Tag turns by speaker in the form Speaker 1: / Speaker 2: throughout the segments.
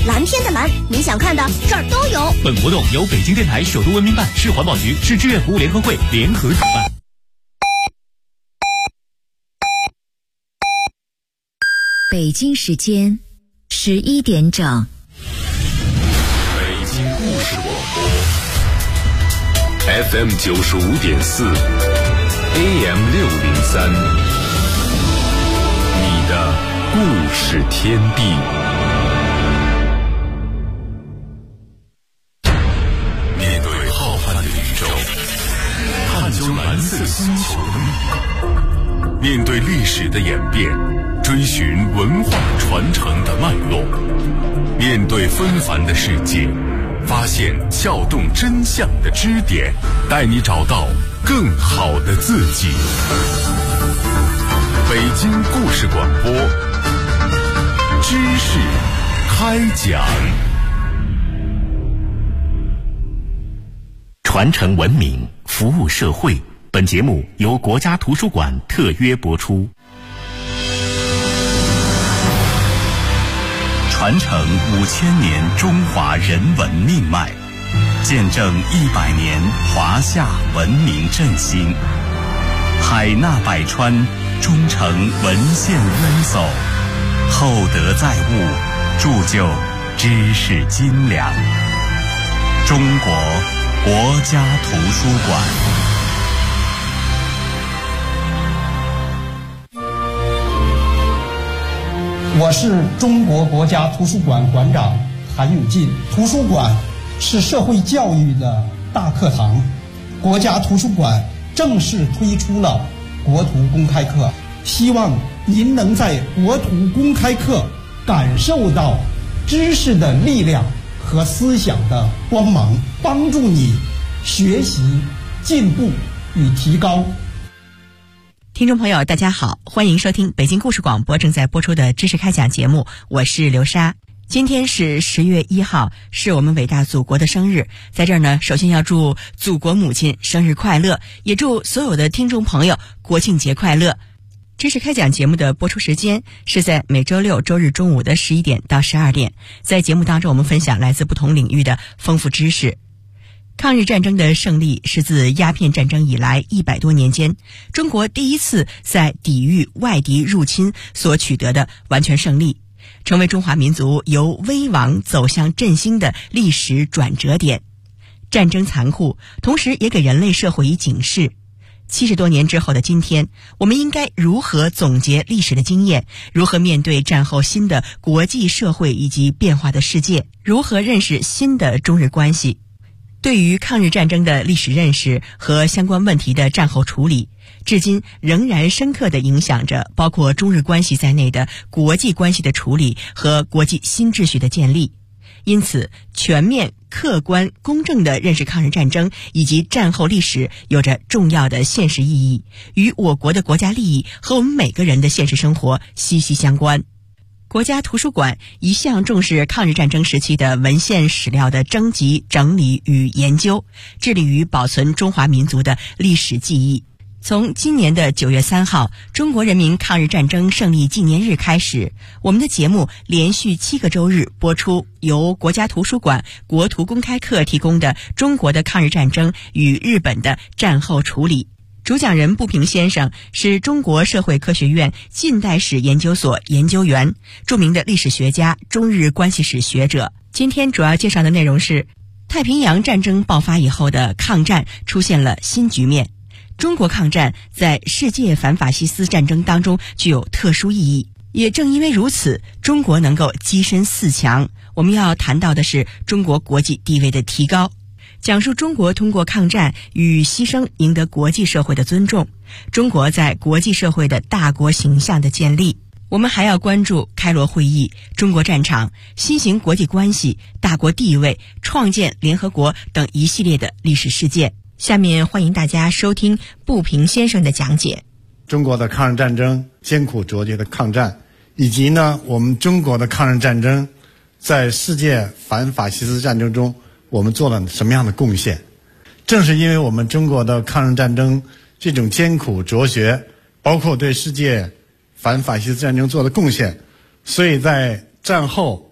Speaker 1: 蓝天的蓝，你想看的这儿都有。
Speaker 2: 本活动由北京电台首都文明办、市环保局、市志愿服务联合会联合主办。
Speaker 3: 北京时间11点整。
Speaker 4: 北京故事广播 FM 95.4 AM 603，你的故事天地。面对浩瀚的宇宙，探究蓝色星球的秘密，面对历史的演变，追寻文化传承的脉络，面对纷繁的世界，发现撬动真相的支点，带你找到更好的自己。北京故事广播，知识开讲。
Speaker 2: 传承文明，服务社会。本节目由国家图书馆特约播出。
Speaker 5: 传承5000年中华人文命脉，见证100年华夏文明振兴。海纳百川，忠诚文献渊薮，厚德载物，铸就知识精良。中国国家图书馆。
Speaker 6: 我是中国国家图书馆馆长韩永进。图书馆是社会教育的大课堂，国家图书馆正式推出了国图公开课，希望您能在国图公开课感受到知识的力量和思想的光芒，帮助你学习、进步与提高。
Speaker 7: 听众朋友大家好，欢迎收听北京故事广播正在播出的知识开讲节目，我是刘莎。今天是10月1号，是我们伟大祖国的生日。在这儿呢，首先要祝祖国母亲生日快乐，也祝所有的听众朋友国庆节快乐。知识开讲节目的播出时间是在每周六、周日中午的11点到12点。在节目当中，我们分享来自不同领域的丰富知识。抗日战争的胜利是自鸦片战争以来100多年间，中国第一次在抵御外敌入侵所取得的完全胜利，成为中华民族由危亡走向振兴的历史转折点。战争残酷，同时也给人类社会以警示。70多年之后的今天，我们应该如何总结历史的经验？如何面对战后新的国际社会以及变化的世界？如何认识新的中日关系？对于抗日战争的历史认识和相关问题的战后处理，至今仍然深刻地影响着包括中日关系在内的国际关系的处理和国际新秩序的建立。因此，全面、客观、公正地认识抗日战争以及战后历史有着重要的现实意义，与我国的国家利益和我们每个人的现实生活息息相关。国家图书馆一向重视抗日战争时期的文献史料的征集、整理与研究，致力于保存中华民族的历史记忆。从今年的9月3号中国人民抗日战争胜利纪念日开始，我们的节目连续7个周日播出由国家图书馆国图公开课提供的《中国的抗日战争与日本的战后处理》。主讲人步平先生是中国社会科学院近代史研究所研究员，著名的历史学家、中日关系史学者。今天主要介绍的内容是太平洋战争爆发以后的抗战出现了新局面。中国抗战在世界反法西斯战争当中具有特殊意义，也正因为如此，中国能够跻身4强。我们要谈到的是中国国际地位的提高，讲述中国通过抗战与牺牲赢得国际社会的尊重，中国在国际社会的大国形象的建立。我们还要关注开罗会议、中国战场、新型国际关系、大国地位、创建联合国等一系列的历史事件。下面欢迎大家收听步平先生的讲解。
Speaker 8: 中国的抗日战争，艰苦卓绝的抗战，以及呢我们中国的抗日战争在世界反法西斯战争中我们做了什么样的贡献。正是因为我们中国的抗日战争这种艰苦卓绝，包括对世界反法西斯战争做的贡献，所以在战后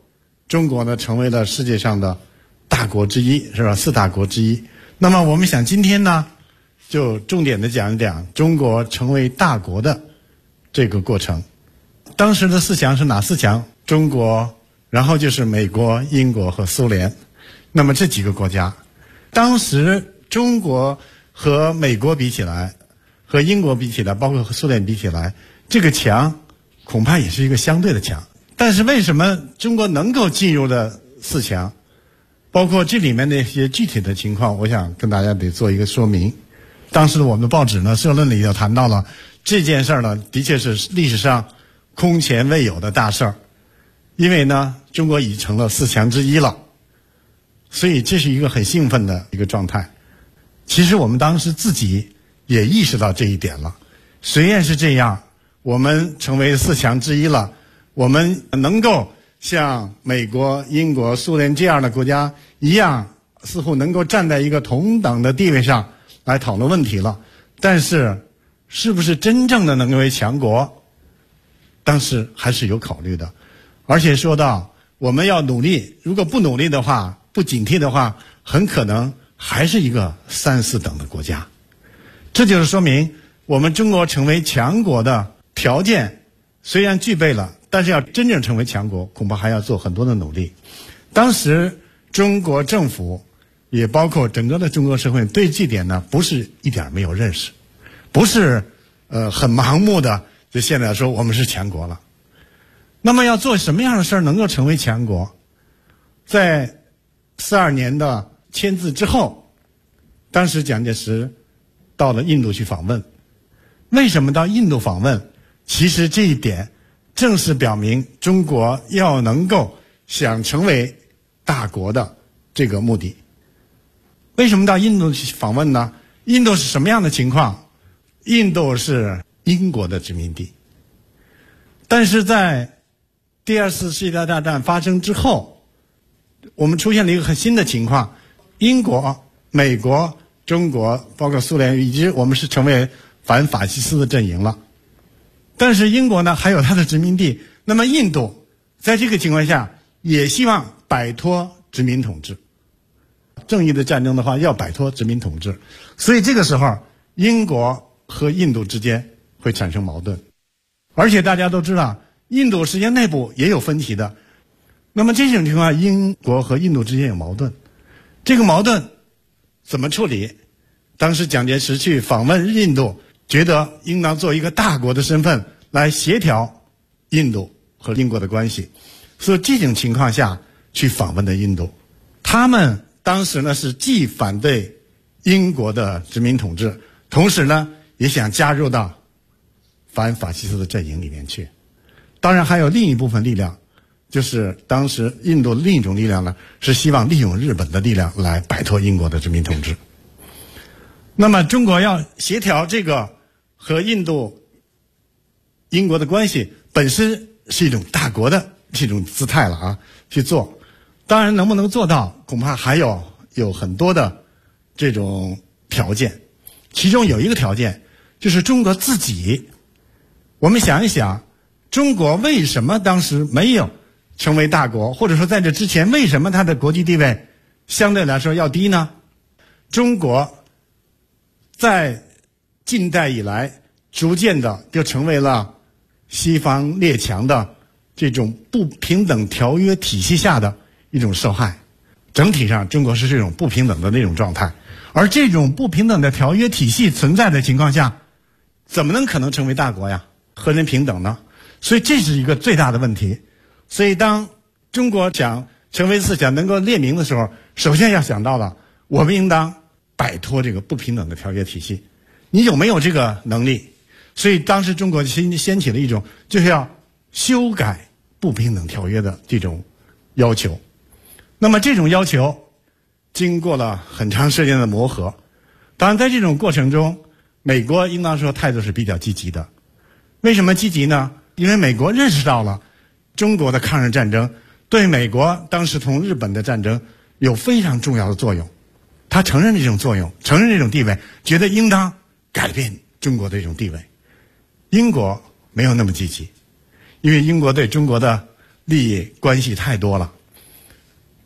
Speaker 8: 中国呢成为了世界上的大国之一，是吧？4大国之一。那么我们想今天呢，就重点的讲一讲中国成为大国的这个过程。当时的4强是哪4强？中国，然后就是美国、英国和苏联。那么这几个国家，当时中国和美国比起来，和英国比起来，包括和苏联比起来，这个强恐怕也是一个相对的强。但是为什么中国能够进入的4强，包括这里面的一些具体的情况，我想跟大家得做一个说明。当时我们的报纸呢，社论里就谈到了这件事呢，的确是历史上空前未有的大事儿，因为呢，中国已成了4强之一了，所以这是一个很兴奋的一个状态。其实我们当时自己也意识到这一点了，虽然是这样，我们成为4强之一了，我们能够像美国、英国、苏联这样的国家一样，似乎能够站在一个同等的地位上来讨论问题了。但是，是不是真正的能成为强国，当时还是有考虑的。而且说到我们要努力，如果不努力的话，不警惕的话，很可能还是一个3、4等的国家。这就是说明我们中国成为强国的条件虽然具备了，但是要真正成为强国，恐怕还要做很多的努力。当时中国政府也包括整个的中国社会对这点呢，不是一点没有认识，不是很盲目的就现在说我们是强国了。那么要做什么样的事儿能够成为强国？在42年的签字之后，当时蒋介石到了印度去访问。为什么到印度访问？其实这一点正是表明中国要能够想成为大国的这个目的。为什么到印度去访问呢？印度是什么样的情况？印度是英国的殖民地，但是在第2次世界大战发生之后，我们出现了一个很新的情况，英国、美国、中国包括苏联，以及我们是成为反法西斯的阵营了。但是英国呢还有它的殖民地，那么印度在这个情况下也希望摆脱殖民统治。正义的战争的话要摆脱殖民统治，所以这个时候英国和印度之间会产生矛盾。而且大家都知道印度实际上内部也有分歧的，那么这种情况下英国和印度之间有矛盾，这个矛盾怎么处理？当时蒋介石去访问印度，觉得应当做一个大国的身份来协调印度和英国的关系，所以这种情况下去访问的印度。他们当时呢是既反对英国的殖民统治，同时呢也想加入到反法西斯的阵营里面去。当然还有另一部分力量，就是当时印度的另一种力量呢，是希望利用日本的力量来摆脱英国的殖民统治。那么中国要协调这个和印度、英国的关系，本身是一种大国的这种姿态了啊，去做。当然能不能做到，恐怕还有很多的这种条件。其中有一个条件，就是中国自己。我们想一想，中国为什么当时没有成为大国，或者说在这之前为什么它的国际地位相对来说要低呢？中国在近代以来逐渐的就成为了西方列强的这种不平等条约体系下的一种受害。整体上中国是这种不平等的那种状态，而这种不平等的条约体系存在的情况下，怎么可能成为大国呀？和人平等呢？所以这是一个最大的问题。所以当中国想成为4强能够列名的时候，首先要想到了我们应当摆脱这个不平等的条约体系。你有没有这个能力？所以当时中国掀起了一种就是要修改不平等条约的这种要求。那么这种要求经过了很长时间的磨合，当然在这种过程中，美国应当说态度是比较积极的。为什么积极呢？因为美国认识到了中国的抗日战争对美国当时同日本的战争有非常重要的作用，他承认这种作用，承认这种地位，觉得应当改变中国的这种地位。英国没有那么积极，因为英国对中国的利益关系太多了，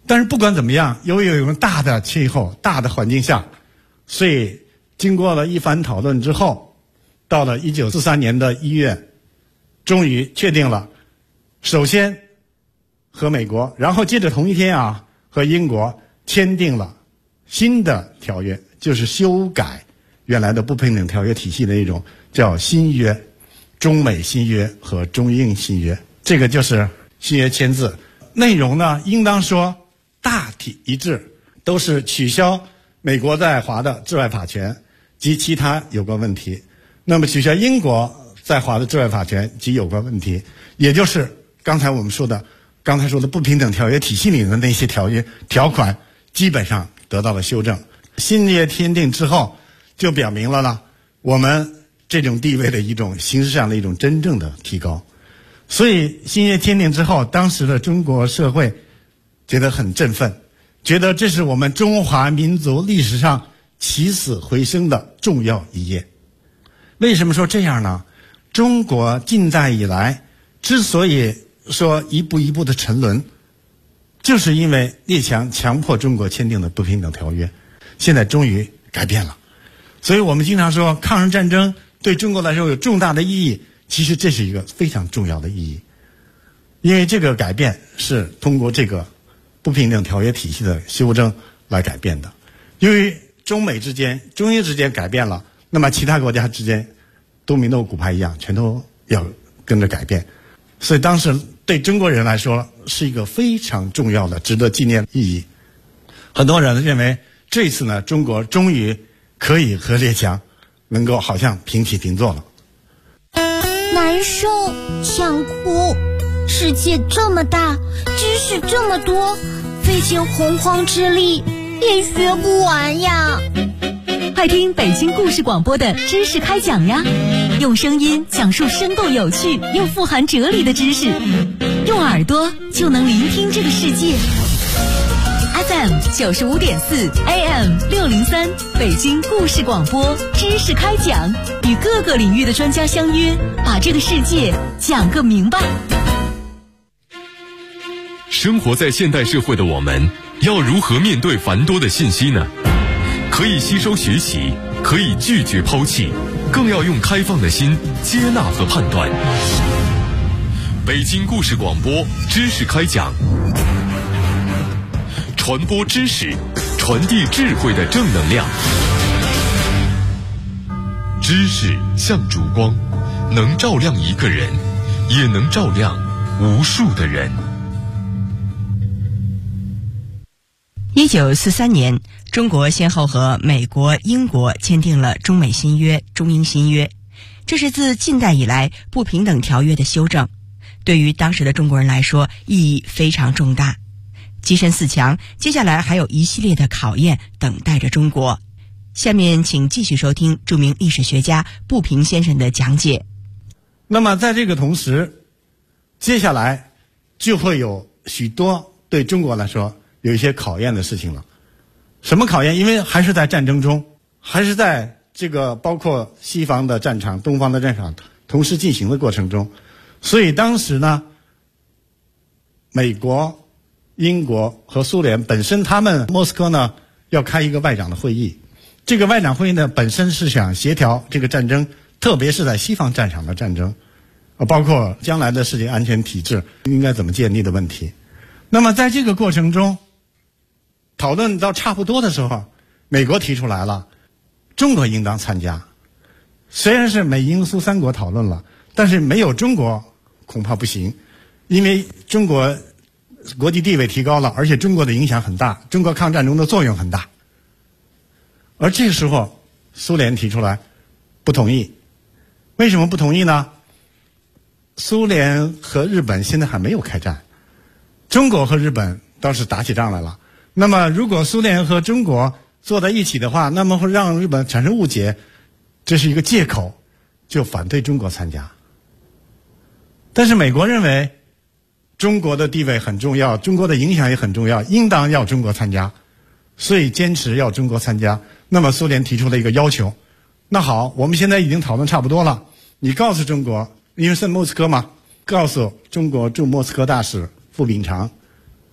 Speaker 8: 但是不管怎么样，由于有一个大的气候、大的环境下，所以经过了一番讨论之后，到了1943年的1月，终于确定了，首先和美国，然后接着同一天和英国签订了新的条约，就是修改原来的不平等条约体系的一种叫新约，中美新约和中英新约，这个就是新约签字。内容呢，应当说大体一致，都是取消美国在华的治外法权及其他有关问题，那么取消英国在华的治外法权及有关问题，也就是刚才说的不平等条约体系里的那些条款基本上得到了修正。新约签订之后，就表明了呢我们这种地位的一种形式上的一种真正的提高。所以新约签订之后，当时的中国社会觉得很振奋，觉得这是我们中华民族历史上起死回生的重要一页。为什么说这样呢？中国近代以来之所以说一步一步的沉沦，就是因为列强强迫中国签订的不平等条约，现在终于改变了。所以我们经常说抗日战争对中国来说有重大的意义，其实这是一个非常重要的意义，因为这个改变是通过这个不平等条约体系的修正来改变的。由于中美之间、中英之间改变了，那么其他国家之间都米诺骨牌一样，全都要跟着改变。所以当时对中国人来说是一个非常重要的值得纪念的意义。很多人认为这一次呢，中国终于可以和列强能够好像平起平坐了。
Speaker 1: 难受，想哭。世界这么大，知识这么多，费尽洪荒之力也学不完呀。
Speaker 3: 快听北京故事广播的知识开讲呀，用声音讲述生动有趣又富含哲理的知识，用耳朵就能聆听这个世界。FM 95.4 AM 603，北京故事广播知识开讲，与各个领域的专家相约，把这个世界讲个明白。
Speaker 4: 生活在现代社会的我们，要如何面对繁多的信息呢？可以吸收学习，可以拒绝抛弃，更要用开放的心接纳和判断。北京故事广播知识开讲，传播知识，传递智慧的正能量。知识像烛光，能照亮一个人，也能照亮无数的人。
Speaker 7: 1943年，中国先后和美国、英国签订了中美新约、中英新约，这是自近代以来不平等条约的修正，对于当时的中国人来说意义非常重大。跻身4强，接下来还有一系列的考验等待着中国。下面请继续收听著名历史学家步平先生的讲解。
Speaker 8: 那么在这个同时，接下来就会有许多对中国来说有一些考验的事情了。什么考验？因为还是在战争中，还是在这个包括西方的战场、东方的战场同时进行的过程中，所以当时呢，美国、英国和苏联本身他们莫斯科呢要开一个外长的会议，这个外长会议呢本身是想协调这个战争，特别是在西方战场的战争，包括将来的世界安全体制应该怎么建立的问题。那么在这个过程中，讨论到差不多的时候，美国提出来了，中国应当参加。虽然是美英苏3国讨论了，但是没有中国恐怕不行，因为中国国际地位提高了，而且中国的影响很大，中国抗战中的作用很大。而这个时候苏联提出来不同意。为什么不同意呢？苏联和日本现在还没有开战，中国和日本倒是打起仗来了。那么如果苏联和中国坐在一起的话，那么会让日本产生误解，这是一个借口，就反对中国参加。但是美国认为中国的地位很重要，中国的影响也很重要，应当要中国参加，所以坚持要中国参加。那么苏联提出了一个要求，那好，我们现在已经讨论差不多了，你告诉中国，因为是莫斯科嘛，告诉中国驻莫斯科大使傅秉常，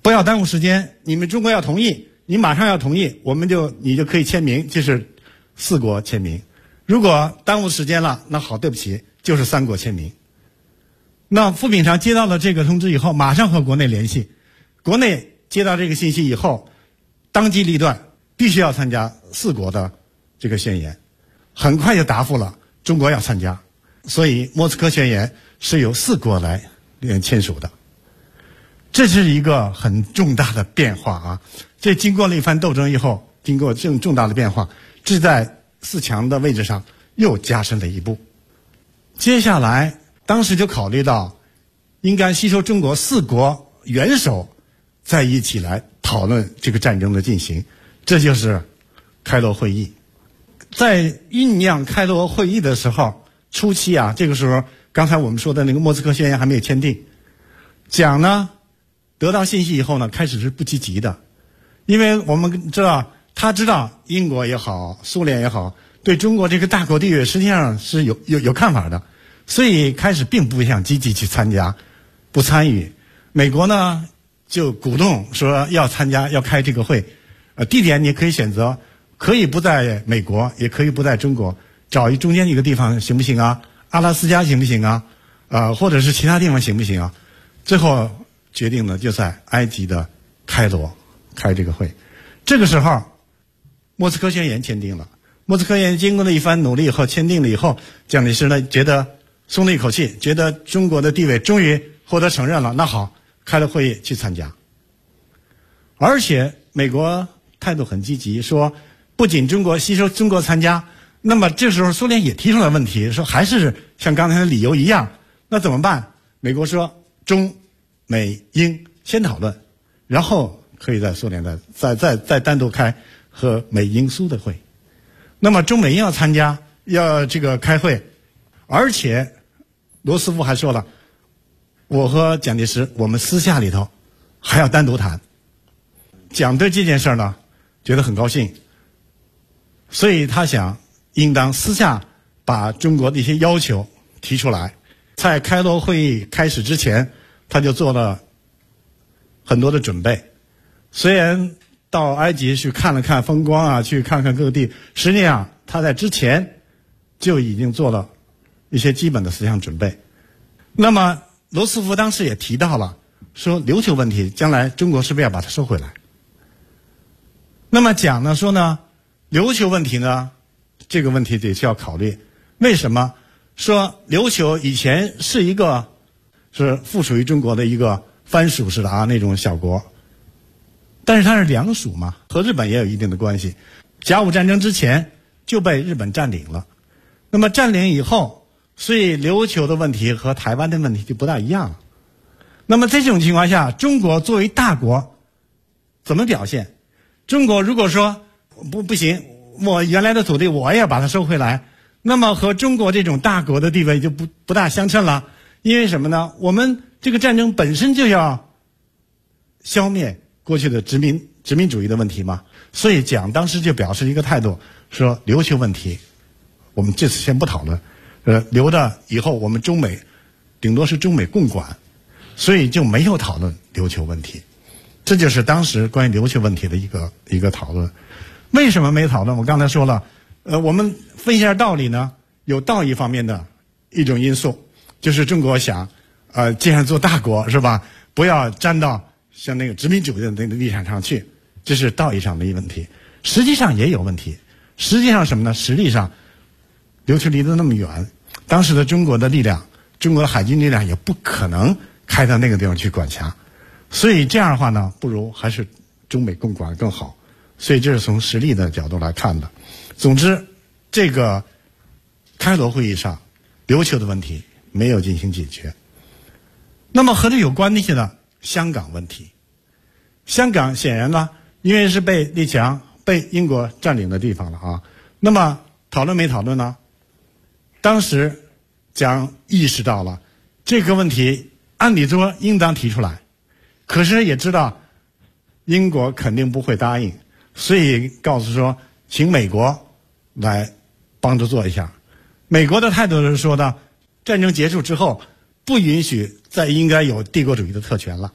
Speaker 8: 不要耽误时间，你们中国要同意，你马上要同意，你就可以签名，就是4国签名。如果耽误时间了，那好，对不起，就是3国签名。那傅秉常接到了这个通知以后，马上和国内联系，国内接到这个信息以后，当机立断，必须要参加4国的这个宣言，很快就答复了中国要参加，所以莫斯科宣言是由4国来签署的。这是一个很重大的变化啊！这经过了一番斗争以后，经过这种重大的变化，这在4强的位置上又加深了一步。接下来，当时就考虑到应该吸收中国4国元首在一起来讨论这个战争的进行，这就是开罗会议。在酝酿开罗会议的时候，初期啊，这个时候刚才我们说的那个莫斯科宣言还没有签订，蒋呢得到信息以后呢，开始是不积极的，因为我们知道，他知道英国也好，苏联也好，对中国这个大国地位实际上是有看法的，所以开始并不想积极去参加，不参与。美国呢就鼓动说要参加，要开这个会，地点你可以选择，可以不在美国，也可以不在中国，找一中间一个地方行不行啊？阿拉斯加行不行啊？或者是其他地方行不行啊？最后决定呢，就在埃及的开罗开这个会。这个时候，莫斯科宣言签订了。莫斯科宣言经过了一番努力以后，签订了以后，蒋介石呢觉得松了一口气，觉得中国的地位终于获得承认了。那好，开了会议去参加。而且美国态度很积极，说不仅中国吸收中国参加，那么这时候苏联也提出了问题，说还是像刚才的理由一样，那怎么办？美国说中美英先讨论，然后可以在苏联的再单独开和美英苏的会。那么中美英要参加，要这个开会，而且罗斯福还说了，我和蒋介石我们私下里头还要单独谈。蒋对这件事呢觉得很高兴，所以他想应当私下把中国的一些要求提出来。在开罗会议开始之前，他就做了很多的准备。虽然到埃及去看了看风光啊，去看看各地，实际上他在之前就已经做了一些基本的思想准备。那么罗斯福当时也提到了，说琉球问题将来中国是不是要把它收回来。那么蒋呢说呢，琉球问题呢，这个问题得需要考虑。为什么？说琉球以前是一个是附属于中国的一个藩属式的那种小国，但是它是两属嘛，和日本也有一定的关系。甲午战争之前就被日本占领了，那么占领以后，所以琉球的问题和台湾的问题就不大一样了。那么在这种情况下，中国作为大国怎么表现？中国如果说不行，我原来的土地我也要把它收回来，那么和中国这种大国的地位就不大相称了。因为什么呢？我们这个战争本身就要消灭过去的殖民主义的问题嘛，所以蒋当时就表示一个态度，说琉球问题我们这次先不讨论，留着以后我们中美顶多是中美共管，所以就没有讨论琉球问题。这就是当时关于琉球问题的一个讨论。为什么没讨论？我刚才说了，我们分析一下道理呢，有道义方面的一种因素，就是中国想，既然做大国是吧，不要沾到像那个殖民主义的那个立场上去，这是道义上的一个问题。实际上也有问题，实际上什么呢？实际上琉球离得那么远，当时的中国的力量，中国的海军力量也不可能开到那个地方去管辖，所以这样的话呢，不如还是中美共管更好。所以这是从实力的角度来看的。总之，这个开罗会议上，琉球的问题没有进行解决。那么和这有关系的香港问题，香港显然呢，因为是被列强、被英国占领的地方了啊。那么讨论没讨论呢？当时蒋意识到了这个问题，按理说应当提出来，可是也知道英国肯定不会答应，所以告诉说，请美国来帮着做一下。美国的态度是说呢，战争结束之后，不允许再应该有帝国主义的特权了。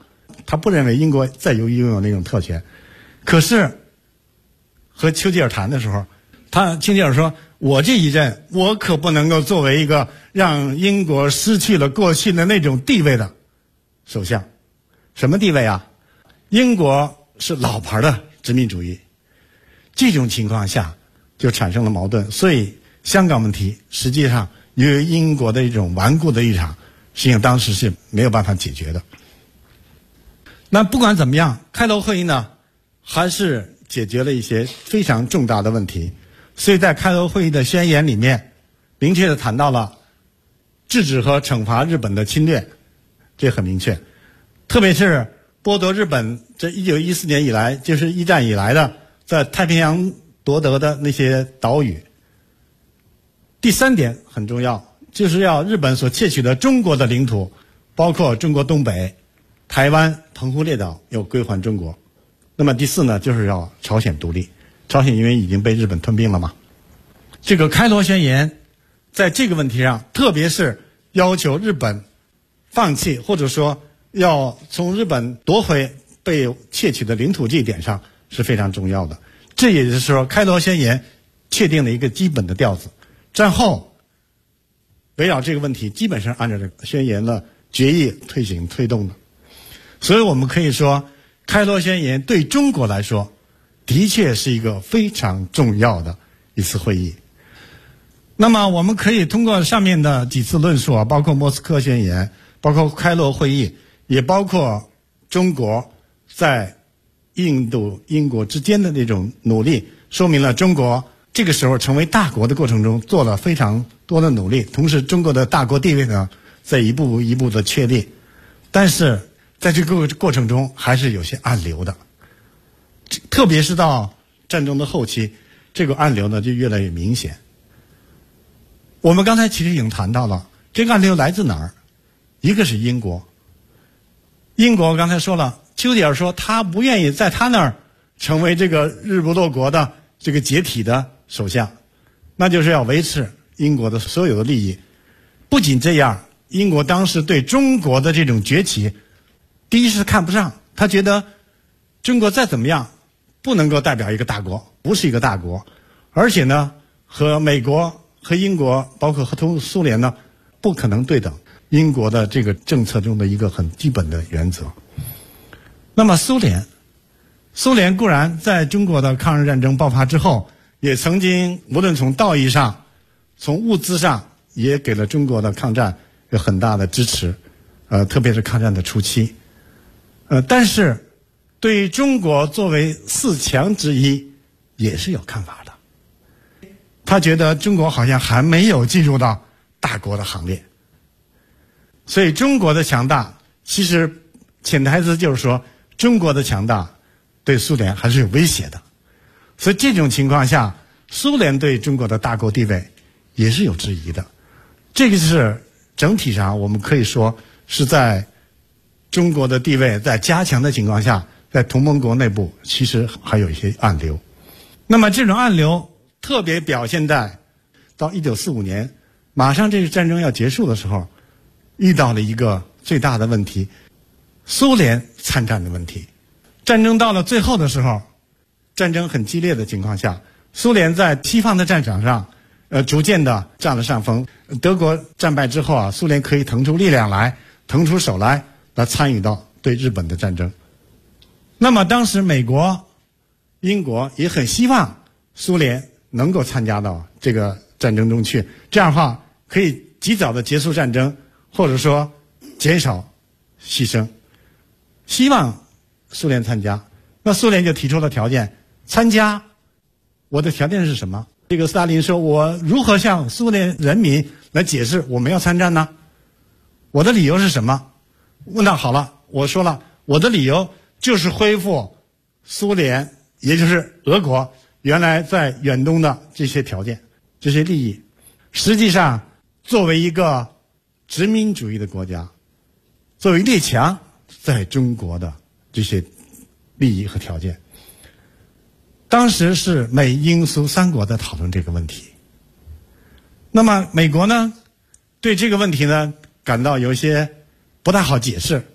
Speaker 8: 他不认为英国再拥有那种特权。可是和丘吉尔谈的时候，丘吉尔说，我这一任我可不能够作为一个让英国失去了过去的那种地位的首相。什么地位啊？英国是老牌的殖民主义，这种情况下就产生了矛盾。所以香港问题实际上由于英国的一种顽固的立场，实际上当时是没有办法解决的。那不管怎么样，开罗会议呢还是解决了一些非常重大的问题。所以在开罗会议的宣言里面明确地谈到了制止和惩罚日本的侵略，这很明确。特别是剥夺日本这1914年以来，就是一战以来的在太平洋夺得的那些岛屿。第3点很重要，就是要日本所窃取的中国的领土，包括中国东北、台湾、澎湖列岛要归还中国。那么第4呢，就是要朝鲜独立。朝鲜因为已经被日本吞并了嘛。这个开罗宣言在这个问题上，特别是要求日本放弃或者说要从日本夺回被窃取的领土这一点上是非常重要的。这也就是说，开罗宣言确定了一个基本的调子。战后围绕这个问题基本上按照这个宣言的决议推动的。所以我们可以说，开罗宣言对中国来说的确是一个非常重要的一次会议。那么我们可以通过上面的几次论述啊，包括莫斯科宣言，包括开罗会议，也包括中国在印度、英国之间的那种努力，说明了中国这个时候成为大国的过程中做了非常多的努力。同时中国的大国地位呢在一步一步的确立，但是在这个过程中还是有些暗流的。特别是到战争的后期，这个暗流呢就越来越明显。我们刚才其实已经谈到了，这个暗流来自哪儿？一个是英国。英国刚才说了，丘吉尔说他不愿意在他那儿成为这个日不落国的这个解体的首相，那就是要维持英国的所有的利益。不仅这样，英国当时对中国的这种崛起，第一是看不上，他觉得中国再怎么样不能够代表一个大国，不是一个大国，而且呢和美国和英国包括和苏联呢不可能对等，英国的这个政策中的一个很基本的原则。那么苏联固然在中国的抗日战争爆发之后，也曾经无论从道义上从物资上也给了中国的抗战有很大的支持，特别是抗战的初期。但是对于中国作为4强之一也是有看法的。他觉得中国好像还没有进入到大国的行列，所以中国的强大其实潜台词就是说，中国的强大对苏联还是有威胁的。所以这种情况下，苏联对中国的大国地位也是有质疑的。这个是整体上我们可以说是在中国的地位在加强的情况下，在同盟国内部其实还有一些暗流。那么这种暗流特别表现在到1945年马上这个战争要结束的时候，遇到了一个最大的问题，苏联参战的问题。战争到了最后的时候，战争很激烈的情况下，苏联在西方的战场上逐渐的占了上风。德国战败之后啊，苏联可以腾出力量来，腾出手来参与到对日本的战争。那么当时美国、英国也很希望苏联能够参加到这个战争中去，这样的话可以及早的结束战争，或者说减少牺牲，希望苏联参加。那苏联就提出了条件，参加，我的条件是什么？这个斯大林说，我如何向苏联人民来解释我们要参战呢？我的理由是什么？那好了，我说了，我的理由就是恢复苏联，也就是俄国原来在远东的这些条件、这些利益。实际上作为一个殖民主义的国家，作为列强在中国的这些利益和条件，当时是美英苏3国在讨论这个问题。那么美国呢对这个问题呢感到有些不大好解释，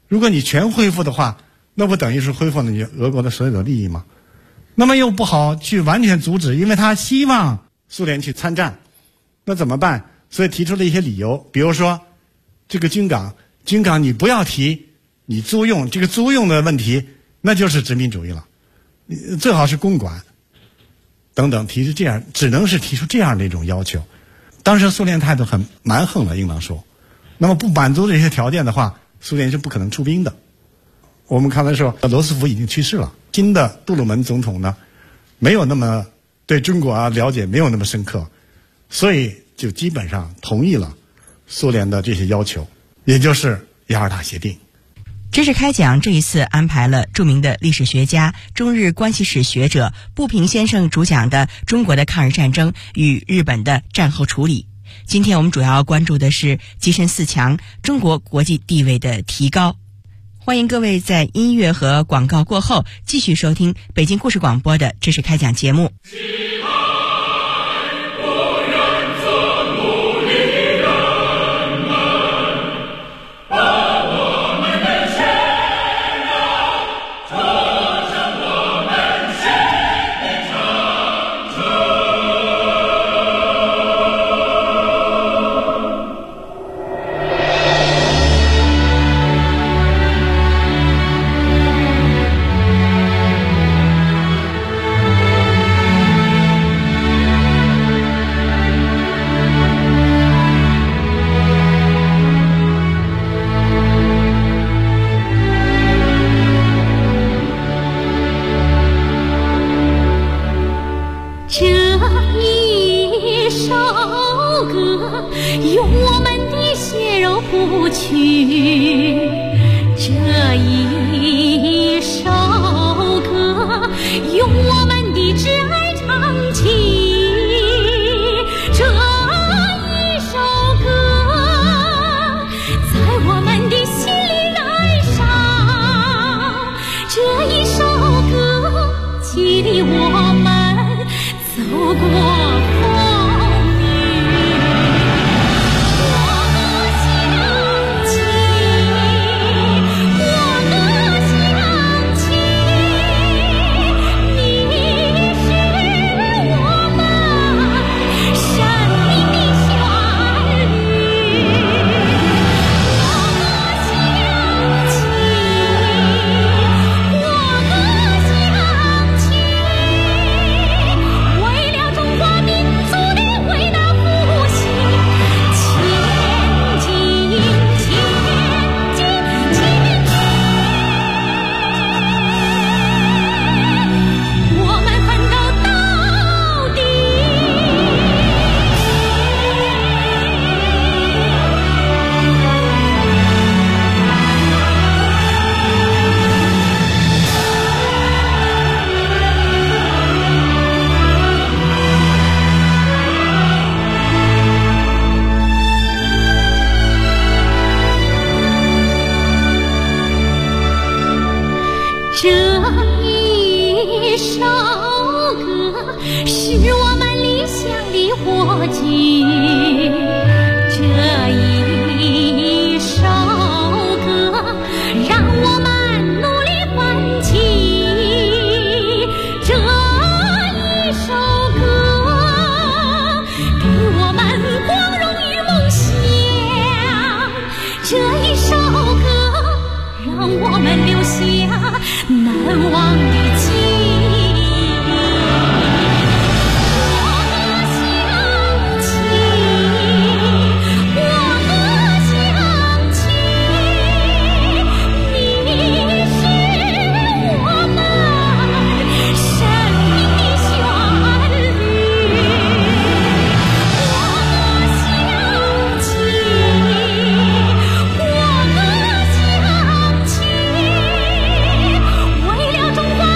Speaker 8: 如果你全恢复的话，那不等于是恢复了你俄国的所有的利益吗？那么又不好去完全阻止，因为他希望苏联去参战，那怎么办？所以提出了一些理由，比如说这个军港你不要提你租用，这个租用的问题那就是殖民主义了，最好是公管等等，提出这样，只能是提出这样的一种要求。当时苏联态度很蛮横了，应当说，那么不满足这些条件的话，苏联是不可能出兵的。我们刚才说罗斯福已经去世了，新的杜鲁门总统呢，没有那么对中国了解没有那么深刻，所以就基本上同意了苏联的这些要求，也就是雅尔塔协定。
Speaker 7: 知识开讲这一次安排了著名的历史学家、中日关系史学者步平先生主讲的中国的抗日战争与日本的战后处理。今天我们主要关注的是跻身4强，中国国际地位的提高。欢迎各位在音乐和广告过后继续收听北京故事广播的知识开讲节目。
Speaker 1: 为了中国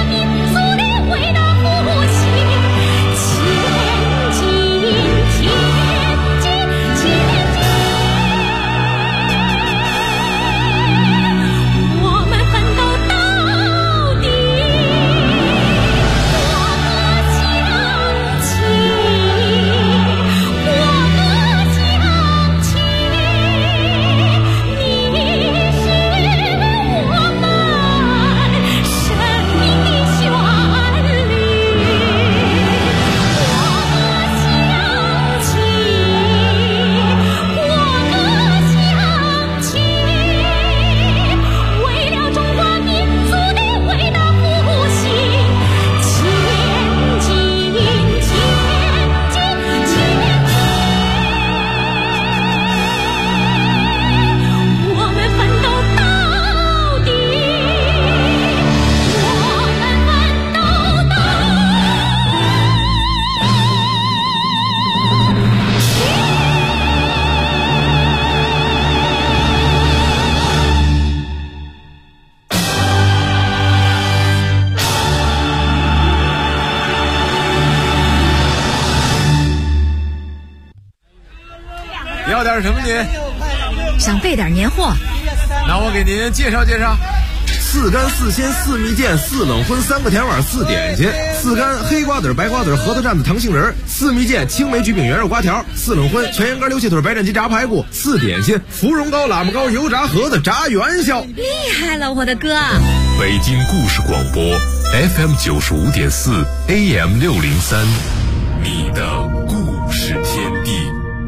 Speaker 9: 要点什么您？
Speaker 10: 想备点年货。
Speaker 9: 那我给您介绍介绍。
Speaker 11: 4干4鲜4蜜饯4冷荤3个甜碗4点心，4干黑瓜子白瓜子核桃蘸子糖杏仁，4蜜饯青梅焗饼圆肉瓜条，4冷荤全羊肝溜气腿白斩鸡炸排骨，4点心芙蓉糕喇嘛糕油炸盒子炸元宵。
Speaker 10: 厉害了，我的哥！
Speaker 4: 北京故事广播 FM 95.4 AM 603，你的故事天地。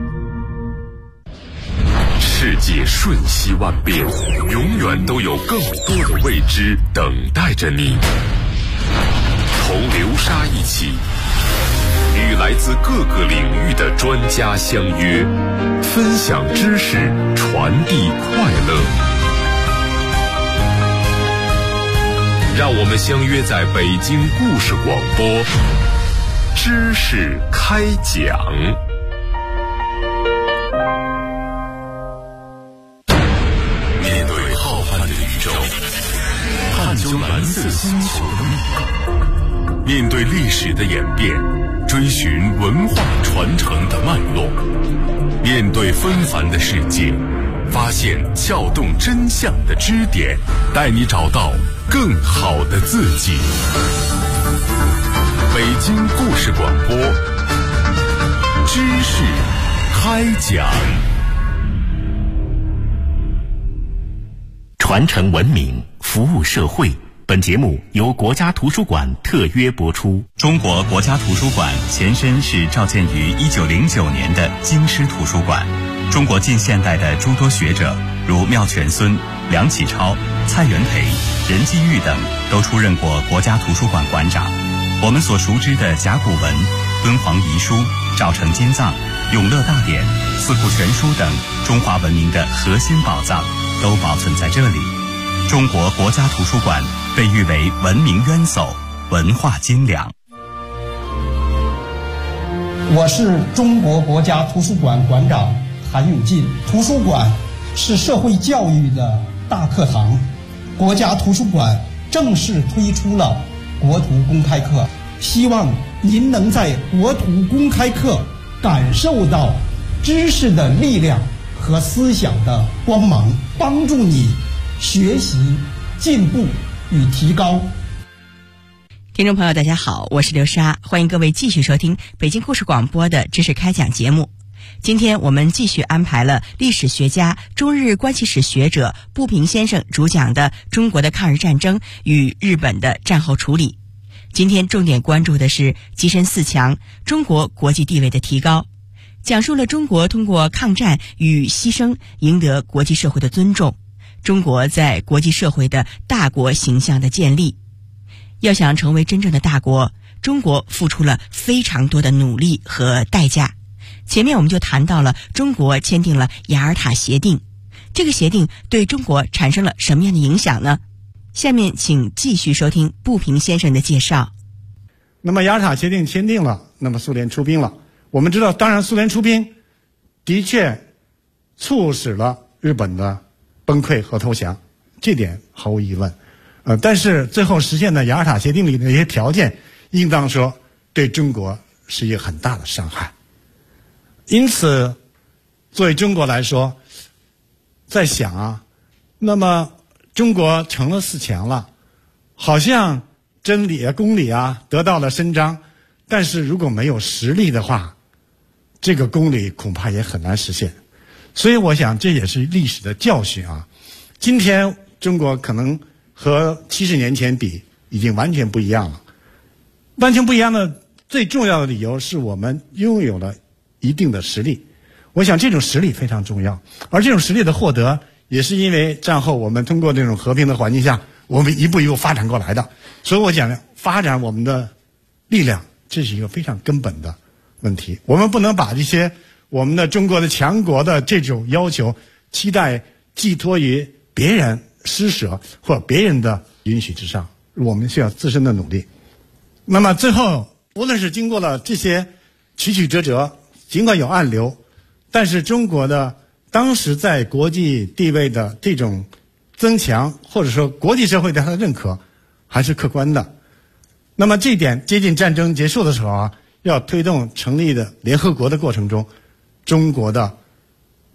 Speaker 4: 世界瞬息万变，永远都有更多的未知等待着你。同流沙一起，与来自各个领域的专家相约，分享知识，传递快乐。让我们相约在北京故事广播，知识开讲。面对浩瀚的宇宙，探究蓝色星球的秘密，面对历史的演变，追寻文化传承的脉络，面对纷繁的世界，发现撬动真相的支点，带你找到更好的自己。北京故事广播，知识开讲。
Speaker 2: 传承文明，服务社会。本节目由国家图书馆特约播出。
Speaker 5: 中国国家图书馆前身是召建于1909年的京师图书馆。中国近现代的诸多学者，如妙泉孙、梁启超、蔡元培、任继玉等，都出任过国家图书馆馆长。我们所熟知的甲骨文、敦煌遗书、赵城金藏、永乐大典、四库全书等中华文明的核心宝藏，都保存在这里。中国国家图书馆被誉为文明渊薮、文化金粮。
Speaker 6: 我是中国国家图书馆馆长韩永进。图书馆是社会教育的大课堂，国家图书馆正式推出了国图公开课，希望您能在国图公开课感受到知识的力量和思想的光芒，帮助你学习、进步与提高。
Speaker 7: 听众朋友大家好，我是刘莎，欢迎各位继续收听北京故事广播的知识开讲节目。今天我们继续安排了历史学家、中日关系史学者步平先生主讲的中国的抗日战争与日本的战后处理。今天重点关注的是跻身4强，中国国际地位的提高，讲述了中国通过抗战与牺牲赢得国际社会的尊重，中国在国际社会的大国形象的建立。要想成为真正的大国，中国付出了非常多的努力和代价。前面我们就谈到了中国签订了雅尔塔协定，这个协定对中国产生了什么样的影响呢？下面请继续收听步平先生的介绍。
Speaker 8: 那么雅尔塔协定签订了，那么苏联出兵了。我们知道，当然苏联出兵的确促使了日本的崩溃和投降，这点毫无疑问。但是最后实现的雅尔塔协定里的一些条件，应当说对中国是一个很大的伤害。因此，作为中国来说，在想啊，那么中国成了4强了，好像真理啊、公理啊得到了伸张，但是如果没有实力的话，这个公理恐怕也很难实现。所以我想这也是历史的教训啊。今天中国可能和70年前比已经完全不一样了。完全不一样的最重要的理由是我们拥有了一定的实力。我想这种实力非常重要，而这种实力的获得也是因为战后我们通过这种和平的环境下，我们一步一步发展过来的。所以我讲发展我们的力量，这是一个非常根本的问题。我们不能把这些我们的中国的强国的这种要求期待寄托于别人施舍或别人的允许之上，我们需要自身的努力。那么最后，无论是经过了这些曲曲折折，尽管有暗流，但是中国的当时在国际地位的这种增强，或者说国际社会对它的认可，还是客观的。那么这一点接近战争结束的时候啊，要推动成立的联合国的过程中，中国的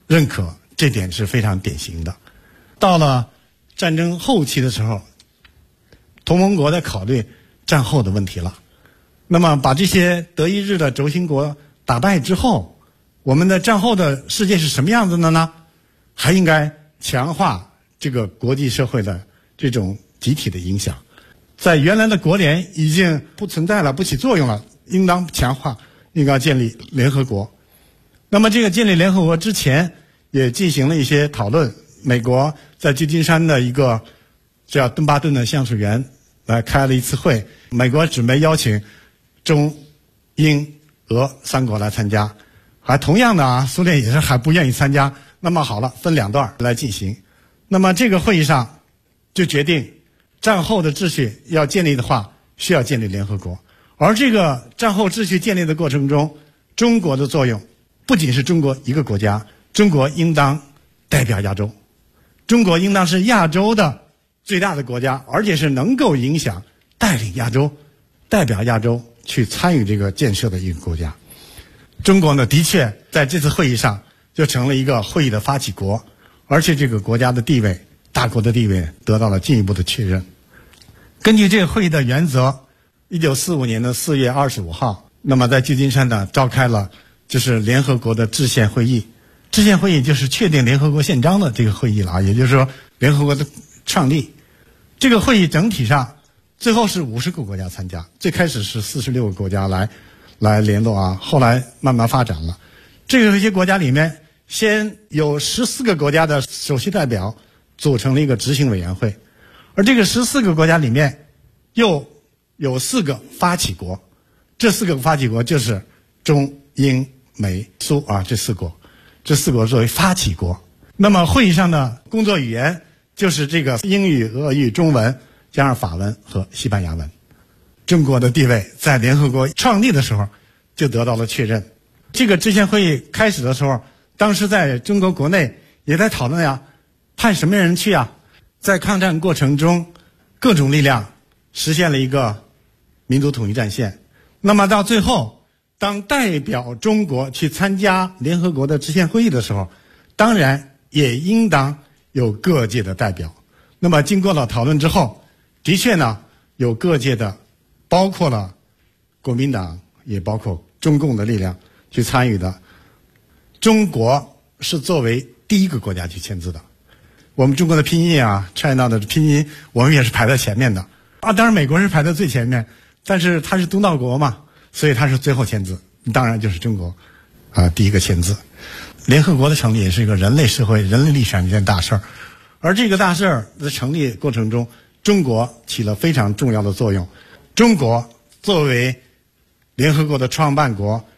Speaker 8: 认可，这点是非常典型的。到了战争后期的时候，同盟国在考虑战后的问题了。那么把这些德意日的轴心国打败之后，我们的战后的世界是什么样子的呢？还应该强化这个国际社会的这种集体的影响。在原来的国联已经不存在了，不起作用了，应当强化，应该建立联合国。那么这个建立联合国之前也进行了一些讨论。美国在旧金山的一个叫敦巴顿的橡树园来开了一次会，美国准备邀请中、英、俄3国来参加，还同样的苏联也是还不愿意参加。那么好了，分2段来进行。那么这个会议上就决定，战后的秩序要建立的话，需要建立联合国。而这个战后秩序建立的过程中，中国的作用不仅是中国一个国家，中国应当代表亚洲，中国应当是亚洲的最大的国家，而且是能够影响、带领亚洲、代表亚洲去参与这个建设的一个国家。中国呢，的确在这次会议上就成了一个会议的发起国，而且这个国家的地位、大国的地位得到了进一步的确认。根据这个会议的原则，1945年的4月25号，那么在旧金山呢召开了就是联合国的制宪会议。制宪会议就是确定联合国宪章的这个会议了啊，也就是说联合国的创立。这个会议整体上最后是50个国家参加，最开始是46个国家来联络啊，后来慢慢发展了。这些国家里面，先有14个国家的首席代表组成了一个执行委员会，而这个14个国家里面又有4个发起国，这4个发起国就是中、英、美、苏啊，这4国作为发起国。那么会议上的工作语言就是这个英语、俄语、中文加上法文和西班牙文。中国的地位在联合国创立的时候就得到了确认。这个制宪会议开始的时候，当时在中国国内也在讨论呀，派什么人去啊？在抗战过程中，各种力量实现了一个民族统一战线。那么到最后，当代表中国去参加联合国的制宪会议的时候，当然也应当有各界的代表。那么经过了讨论之后，的确呢，有各界的，包括了国民党，也包括中共的力量去参与的。中国是作为第一个国家去签字的。我们中国的拼音啊 ，China 的拼音，我们也是排在前面的啊。当然美国是排在最前面，但是它是东道国嘛，所以它是最后签字。当然就是中国啊，第一个签字。联合国的成立也是一个人类社会、人类历史上一件大事儿，而这个大事儿的成立过程中，中国起了非常重要的作用。中国作为联合国的创办国，